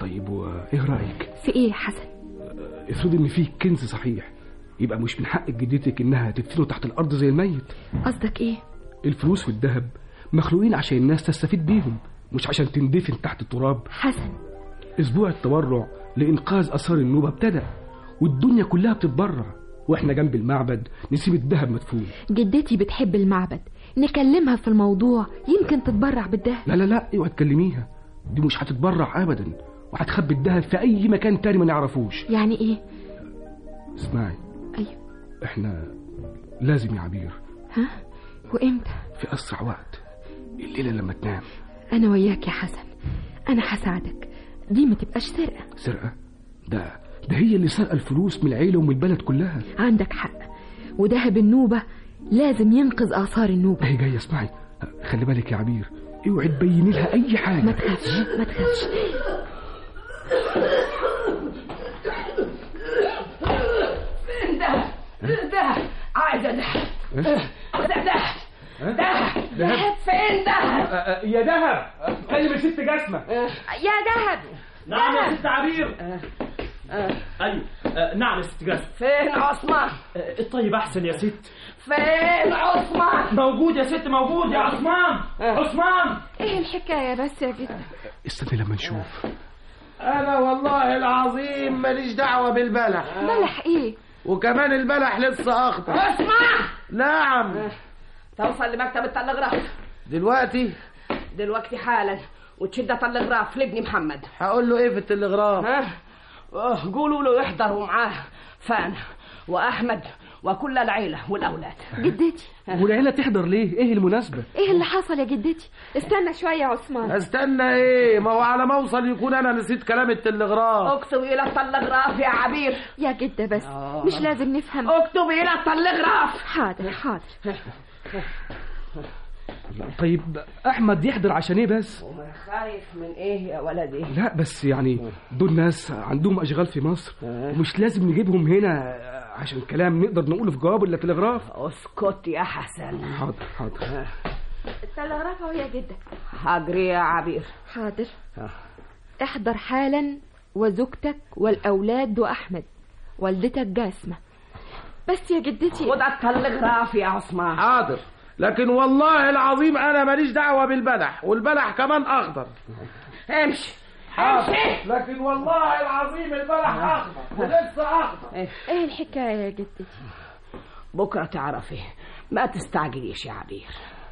طيب وايه رايك في ايه يا حسن؟ افرض ان فيه كنز صحيح، يبقى مش من حق جدتك انها تدفنه تحت الارض زي الميت. قصدك ايه؟ الفلوس والذهب مخلوقين عشان الناس تستفيد بيهم، مش عشان تندفن تحت التراب. حسن، اسبوع التبرع لانقاذ اثار النوبه ابتدى، والدنيا كلها بتتبرع، واحنا جنب المعبد نسيب الذهب مدفون. جدتي بتحب المعبد، نكلمها في الموضوع يمكن تتبرع بالذهب. لا لا لا، اوعي تكلميها، دي مش هتتبرع ابدا، وهتخبي الذهب في اي مكان تاني ما نعرفوش. يعني ايه؟ اسمعي. ايوه. احنا لازم يا عبير. ها؟ وامتى؟ في اسرع وقت، الليله لما تنام. انا وياك يا حسن، انا هساعدك، دي ما تبقاش سرقه. سرقه؟ ده هي اللي سرقه الفلوس من العيله ومن البلد كلها. عندك حق، وذهب النوبه لازم ينقذ اثار النوبه. هي جايه. اسمعي، خلي بالك يا عبير، اوعي تبيني لها اي حاجه. ما تخافش ما تخافش. فين ده عايزه دهب فين دهب؟ يا دهب، كلم ست جسمة. يا دهب. نعم يا ست عبير. ايوه نعم يا ست جسمة. فين عثمان؟ الطيب احسن يا ست. فين عثمان؟ موجود يا ست، موجود يا عثمان. عثمان، ايه الحكايه بس يا جدع؟ استني لما نشوف. انا والله العظيم ماليش دعوه بالبلح. بلح ايه؟ وكمان البلح لسه اخضر. اسمع. نعم. توصل لمكتب التلغراف دلوقتي حالا، وتشد التلغراف لابني محمد. هقول له ايه في التلغراف؟ قولوا له يحضروا معاه فانا واحمد وكل العيله والاولاد. جدتي. والعيله تحضر ليه؟ ايه المناسبه؟ ايه اللي حصل يا جدتي؟ استنى شويه يا عثمان. استنى ايه؟ ما هو على ما اوصل يكون انا نسيت كلام التلغراف. اكتبي الى التلغراف يا عبير. يا جده بس مش لازم نفهم. اكتبي الى التلغراف. حاضر حاضر. طيب احمد يحضر عشان ايه بس؟ خايف من ايه يا ولدي؟ لا بس يعني دول ناس عندهم اشغال في مصر، ومش لازم نجيبهم هنا عشان كلام نقدر نقوله في جواب ولا تلغراف. اسكت يا حسن. حاضر. التلغراف اهو يا جده. هجري يا عبير. حاضر. احضر حالا، وزوجتك والاولاد واحمد، والدتك جاسمه. بس يا جدتي. خد التلغراف يا عثمان. حاضر، لكن والله العظيم انا ماليش دعوه بالبلح، والبلح كمان اخضر. امشي. لكن والله العظيم البلح اخضر ولسه اخضر. ايه الحكايه يا جدتي؟ بكره تعرفي، ما تستعجليش يا عبير.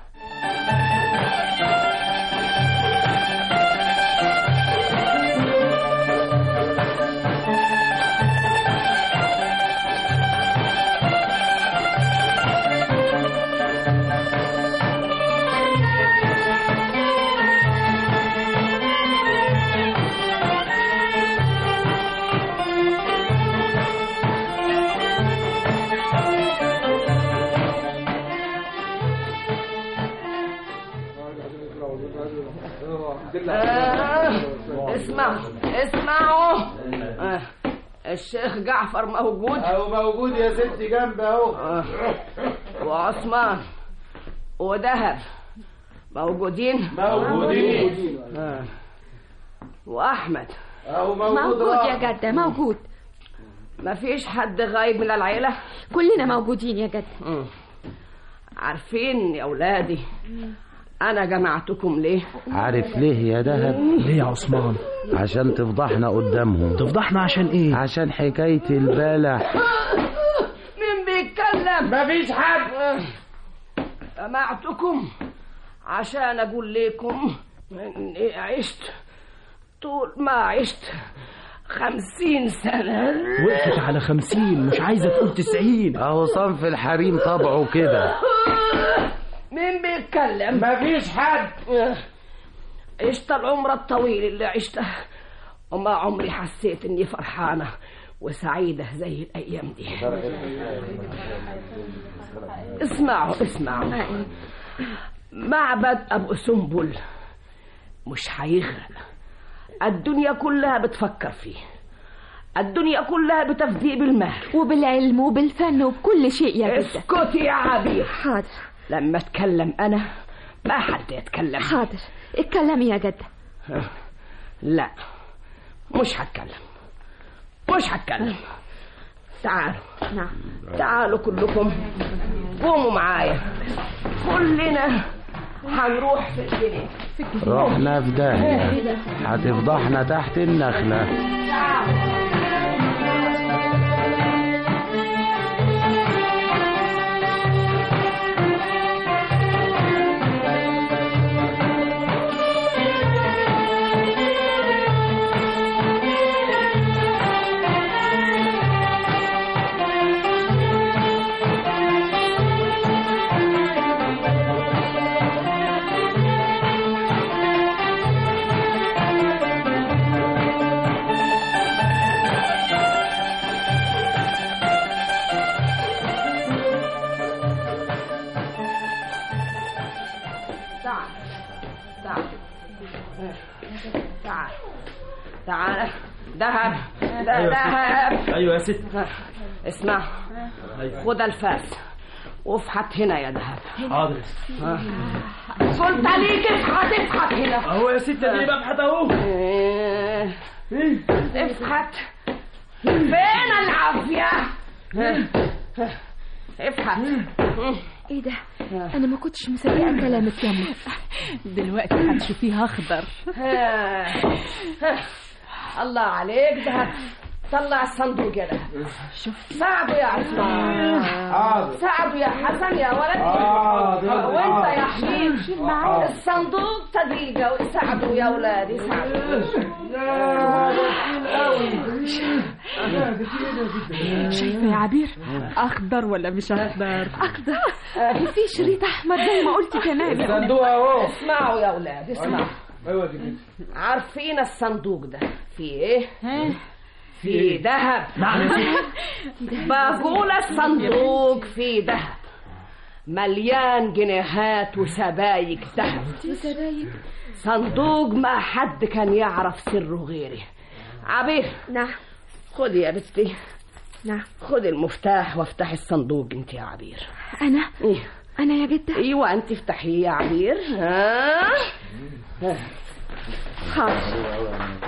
اسمعوا. الشيخ جعفر موجود؟ موجود يا ستي، جنبي اهو. وعثمان ودهب موجودين؟ واحمد موجود يا جدة، موجود. مفيش حد غايب من العيلة؟ كلنا موجودين يا جدة. عارفين يا أولادي أنا جمعتكم ليه؟ عارف ليه يا دهب؟ ليه يا عثمان؟ عشان تفضحنا قدامهم. تفضحنا عشان ايه؟ عشان حكاية البلح. مين بيتكلم؟ مفيش حد. جمعتكم عشان أقول لكم إني عشت طول ما عشت 50 سنة. وقفت على 50، مش عايزة تقول 90. اهو صنف الحريم طبعه كده. مين بيتكلم؟ مفيش حد. عشت العمر الطويل اللي عشته، وما عمري حسيت اني فرحانة وسعيدة زي الايام دي. اسمعوا. معبد ابو سنبل مش هيغرق. الدنيا كلها بتفكر فيه، الدنيا كلها بتفديه بالمال وبالعلم وبالفن وبكل شيء يا جدة. اسكتي يا عبير. حاضر. لما اتكلم انا ما حد يتكلم. حاضر، اتكلمي يا جدة. لا، مش هتكلم. تعالوا. نعم. تعالوا كلكم، قوموا معايا، كلنا هنروح في الجنينة. رحنا في داهية، هتفضحنا تحت النخلة. تعال. دهب. ايوه يا ست. اسمع، خد الفاس وافحت هنا يا دهب. حاضر. قلت ليك افحت هنا. اهو يا ست اللي ببحث اهو. افحت. فين العافية؟ افحت. ايه ده؟ انا ما كنتش مصدقه كلامك يا أمي. دلوقتي هتشوفيها اخضر. الله عليك دهب. طلع الصندوق يا دهب. شوف. ساعدوا يا عثمان. ساعدوا يا حسن يا ولد. وانت يا حبيب الصندوق تدقيقة وساعدوا يا ولادي. ساعدوا. شايفة يا عبير؟ اخضر ولا مش اخضر؟ اخضر. وفي شريط احمر زي ما قلت كمان. الصندوق اهو. اسمعوا يا ولاد، اسمعوا. عارفين الصندوق ده فيه ايه؟ في ذهب. بقول الصندوق فيه ذهب مليان جنيهات وسبايك ذهب. صندوق ما حد كان يعرف سره غيري. عبير. نعم. خدي يا بنتي. نعم. خدي المفتاح وافتحي الصندوق انت يا عبير. انا؟ إيه؟ انا يا جدة؟ ايوه انت افتحيه يا عبير. حاضر.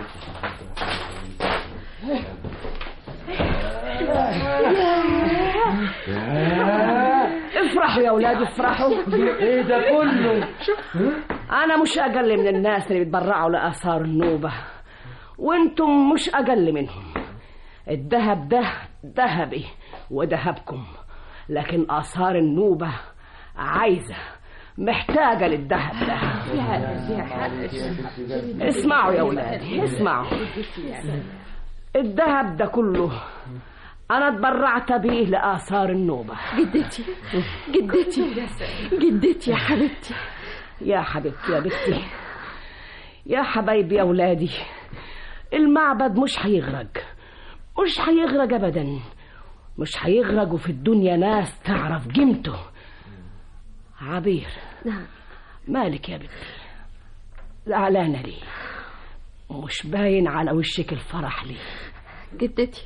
افرحوا يا اولاد، افرحوا. ايه ده كله؟ انا مش اقل من الناس اللي بيتبرعوا لاثار النوبة، وانتم مش اقل منهم. الذهب ده ذهبي وذهبكم، لكن اثار النوبة عايزة محتاجة للذهب ده. اسمعوا يا ولادي، اسمعوا. الذهب ده كله أنا اتبرعت بيه لآثار النوبة. جدتي جدتي يا حبيبتي. يا حبيبتي يا بنتي، يا حبايبي يا ولادي، المعبد مش هيغرق أبدا. مش هيغرق، وفي الدنيا ناس تعرف قيمته. عبير. نعم. مالك يا بنتي؟ زعلانة ليه؟ مش باين على وشك الفرح ليه؟ جدتي.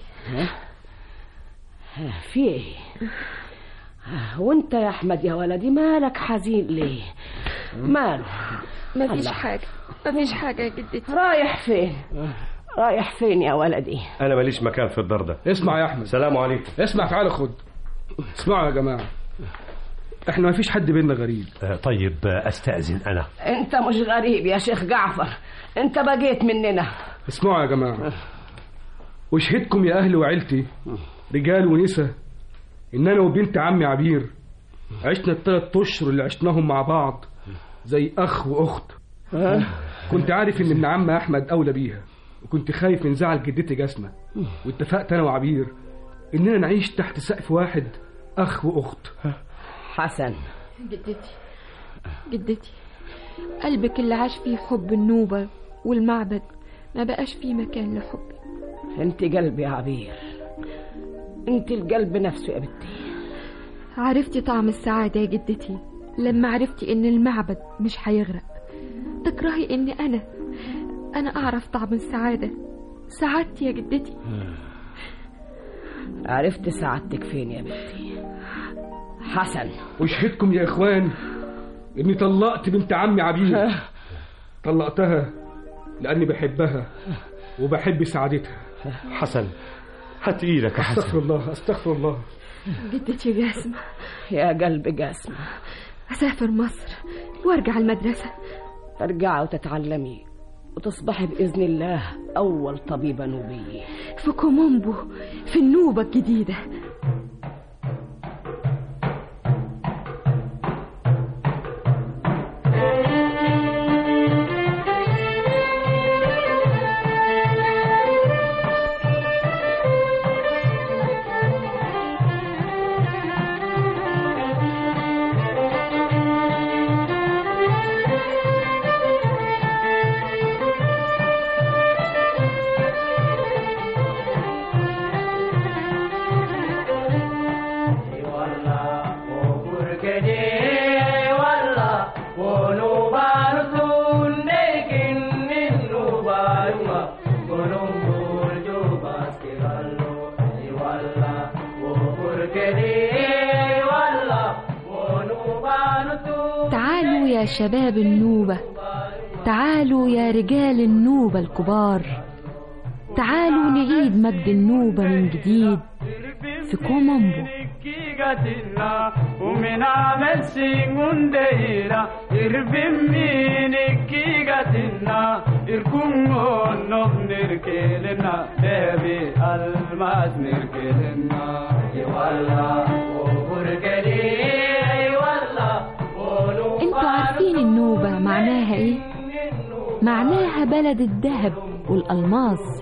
في ايه؟ وانت يا احمد يا ولدي مالك حزين ليه؟ ماله؟ مفيش حاجة يا جدتي. رايح فين يا ولدي؟ انا ماليش مكان في الدار ده. اسمع يا احمد. سلام عليكم. اسمع، تعال خد. اسمعوا يا جماعة، احنا مفيش حد بينا غريب. طيب استأذن انا. انت مش غريب يا شيخ جعفر، انت بقيت مننا. اسمعوا يا جماعة، وشهدكم يا اهلي وعيلتي، رجال ونساء، ان انا وبنت عمي عبير عشنا ال3 اشهر اللي عشناهم مع بعض زي اخ واخت. كنت عارف ان ابن عم احمد اولى بيها، وكنت خايف من زعل جدتي جسمة، واتفقت انا وعبير اننا نعيش تحت سقف واحد، اخ واخت. حسن. جدتي قلبك اللي عاش فيه حب النوبة والمعبد ما بقاش فيه مكان لحبي. انت قلبي يا عبير، انت القلب نفسه يا بنتي. عرفتي طعم السعادة يا جدتي لما عرفتي ان المعبد مش هيغرق. تكرهي ان انا اعرف طعم السعادة. سعادتي يا جدتي. عرفت سعادتك فين يا بنتي؟ حسن. وشهدكم يا اخوان اني طلقت بنت عمي عبير. طلقتها لاني بحبها وبحب سعادتها. حسن هات ايدك يا حسن. استغفر الله استغفر الله. جدتي جاسمة، يا قلب جاسمة، أسافر مصر وارجع المدرسة. ترجعي وتتعلمي وتصبحي بإذن الله أول طبيبة نوبية في كومومبو في النوبة الجديدة. تعالوا يا شباب النوبة، تعالوا يا رجال النوبة الكبار، تعالوا نعيد مجد النوبة من جديد في كومومبو. انتوا عارفين النوبة معناها ايه؟ معناها بلد الذهب والألماس.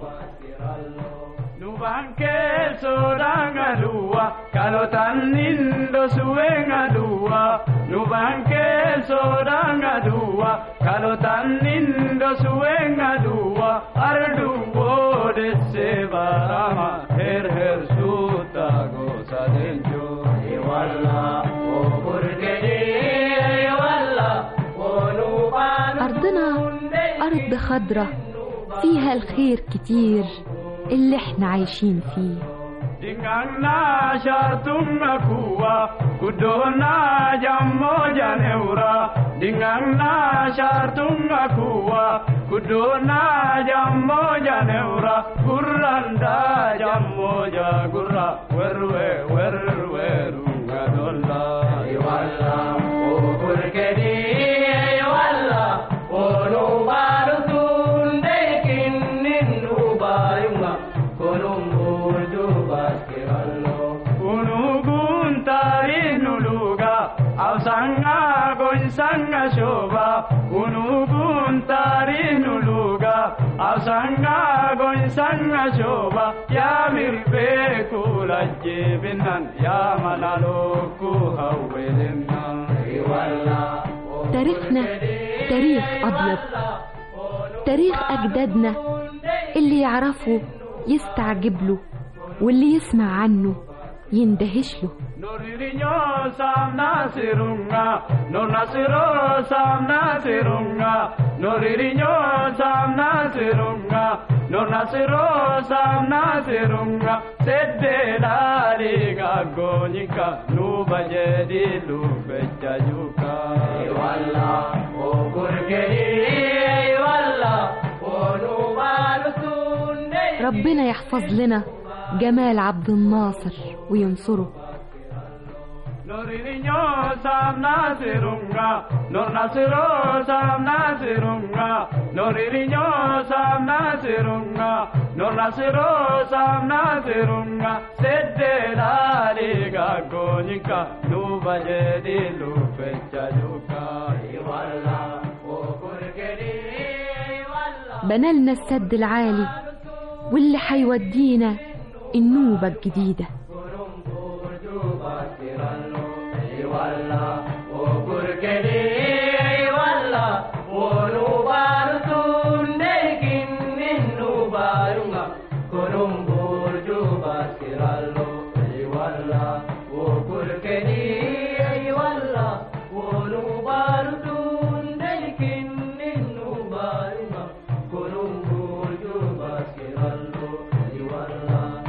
أرضنا أرض خضرة فيها الخير كتير اللي احنا عايشين فيه. Dingangna shartunga kuwa kudona jammo janeura. Dingangna shartunga kuwa kudona jammo janeura. Gurranda jammo jagurra werwe runga dolla. Iwalla o kurkedi iwalla o nubaru tunde kinnin nubayunga kolumbu. Unugun tarih nuluga, ausanga goisanga shoba. Unugun tarih nuluga, ausanga goisanga shoba. Ya mirbe kulaje binan, ya manaloku hawelinan. تاريخنا تاريخ أبيض، تاريخ أجدادنا اللي يعرفه يستعجب له واللي يسمع عنه يندهش له. Noririnyo samna sirunga, nonasiro samna sirunga. Noririnyo samna sirunga, nonasiro samna sirunga. Sedde dari gagonika, nubajedi lubejajuka. Iwalla o kurgeri iwalla o nubalutunde. ربنا يحفظ لنا جمال عبد الناصر وينصره. Noririnyo samna sirunga, nonasiro samna sirunga. Noririnyo samna sirunga, nonasiro samna sirunga. Sedde dari gagonika, nubajedi lubejajuka. Iwalla o kurgeri iwalla. بنالنا السد العالي واللي حيودينا النوبة الجديدة.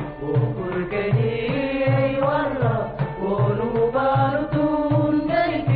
Kurkeni walla, wonu baru tun dari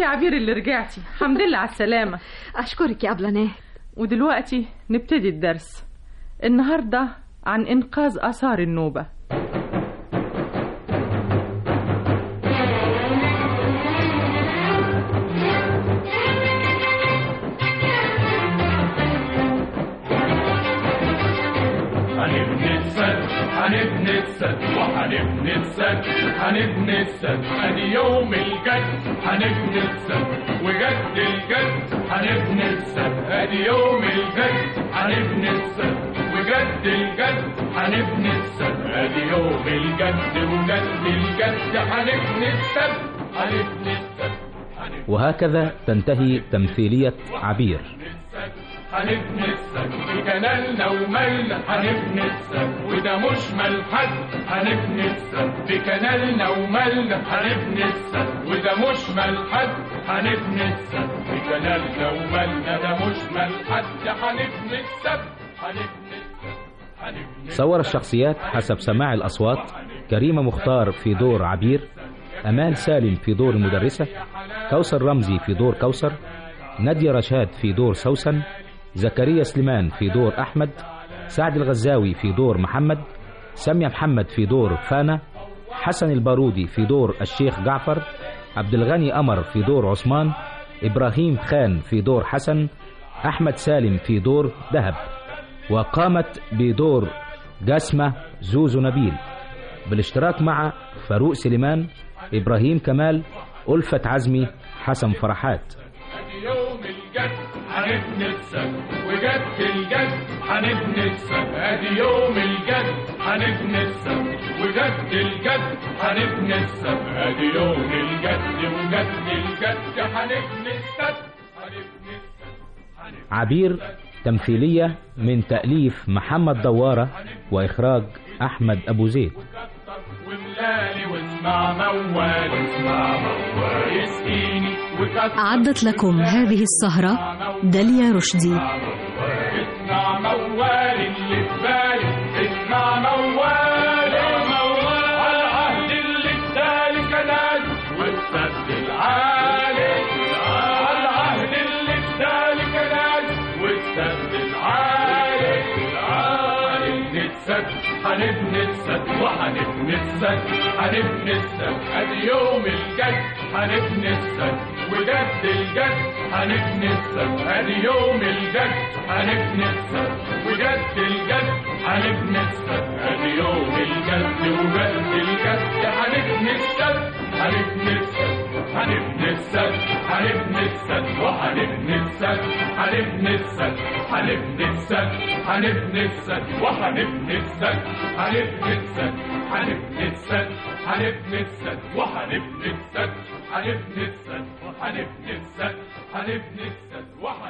يا عبير اللي رجعتي، الحمد لله على السلامة. أشكرك يا أبلة ناهد. ودلوقتي نبتدي الدرس النهاردة عن إنقاذ آثار النوبة. هنبني السد وهنبني السد، هنبني السد ادي يوم الجد، هنبني السد وجد الجد، هنبني السد ادي يوم الجد، هنبني السد وجد الجد، هنبني السد ادي يوم الجد وجد الجد، هنبني السد هنبني السد. وهكذا تنتهي تمثيلية عبير. هنبني السد بكنالنا ومالنا، هنبني السد وده مش ملحد، هنبني السد بكنالنا ومالنا، هنبني السد وده مش ملحد، هنبني السد بكنالنا ومالنا، ده مش ملحد، هنبني السد هنبني السد. صور الشخصيات حسب سماع الأصوات: كريمة مختار في دور عبير، أمال سالم في دور المدرسة، كوثر رمزي في دور كوثر، نادية رشاد في دور سوسن، زكريا سليمان في دور أحمد، سعد الغزاوي في دور محمد، سامية محمد في دور فانا، حسن البارودي في دور الشيخ جعفر، عبد الغني قمر في دور عثمان، إبراهيم خان في دور حسن، أحمد سالم في دور دهب. وقامت بدور جسمة زوزو نبيل بالاشتراك مع فاروق سليمان، إبراهيم كمال، ألفت عزمي، حسن فرحات. يوم الجد هنبني السد وجد الجد، هنبني السد ادي يوم الجد، هنبني السد وجد الجد، هنبني السد ادي يوم الجد وجد الجد، هنبني السد هنبني السد. عبير تمثيلية من تأليف محمد دوارة وإخراج أحمد أبو زيد. أعدت لكم هذه السهرة داليا رشدي. اسمع موال اللي في بالي، اسمع موال على العهد اللي ادالي كناز والسد العالي، على العهد اللي ادالي كناز والسد العالي، هنبني السد هنبني السد وهنبني السد، هنبني السد ادي يوم الجد، هنبني السد وجد الجد، هنبني السد ادي يوم الجد، هنبني السد وجد الجد، هنبني السد ادي يوم الجد وجد الجد، هنبني السد هنبني السد هنبني السد هنبني السد وهنبني السد، هنبني السد هنبني السد هنبني السد وهنبني السد، هنبني السد هنبني السد هنبني السد وهنبني السد، هنبني السد هنبني السد هنبني السد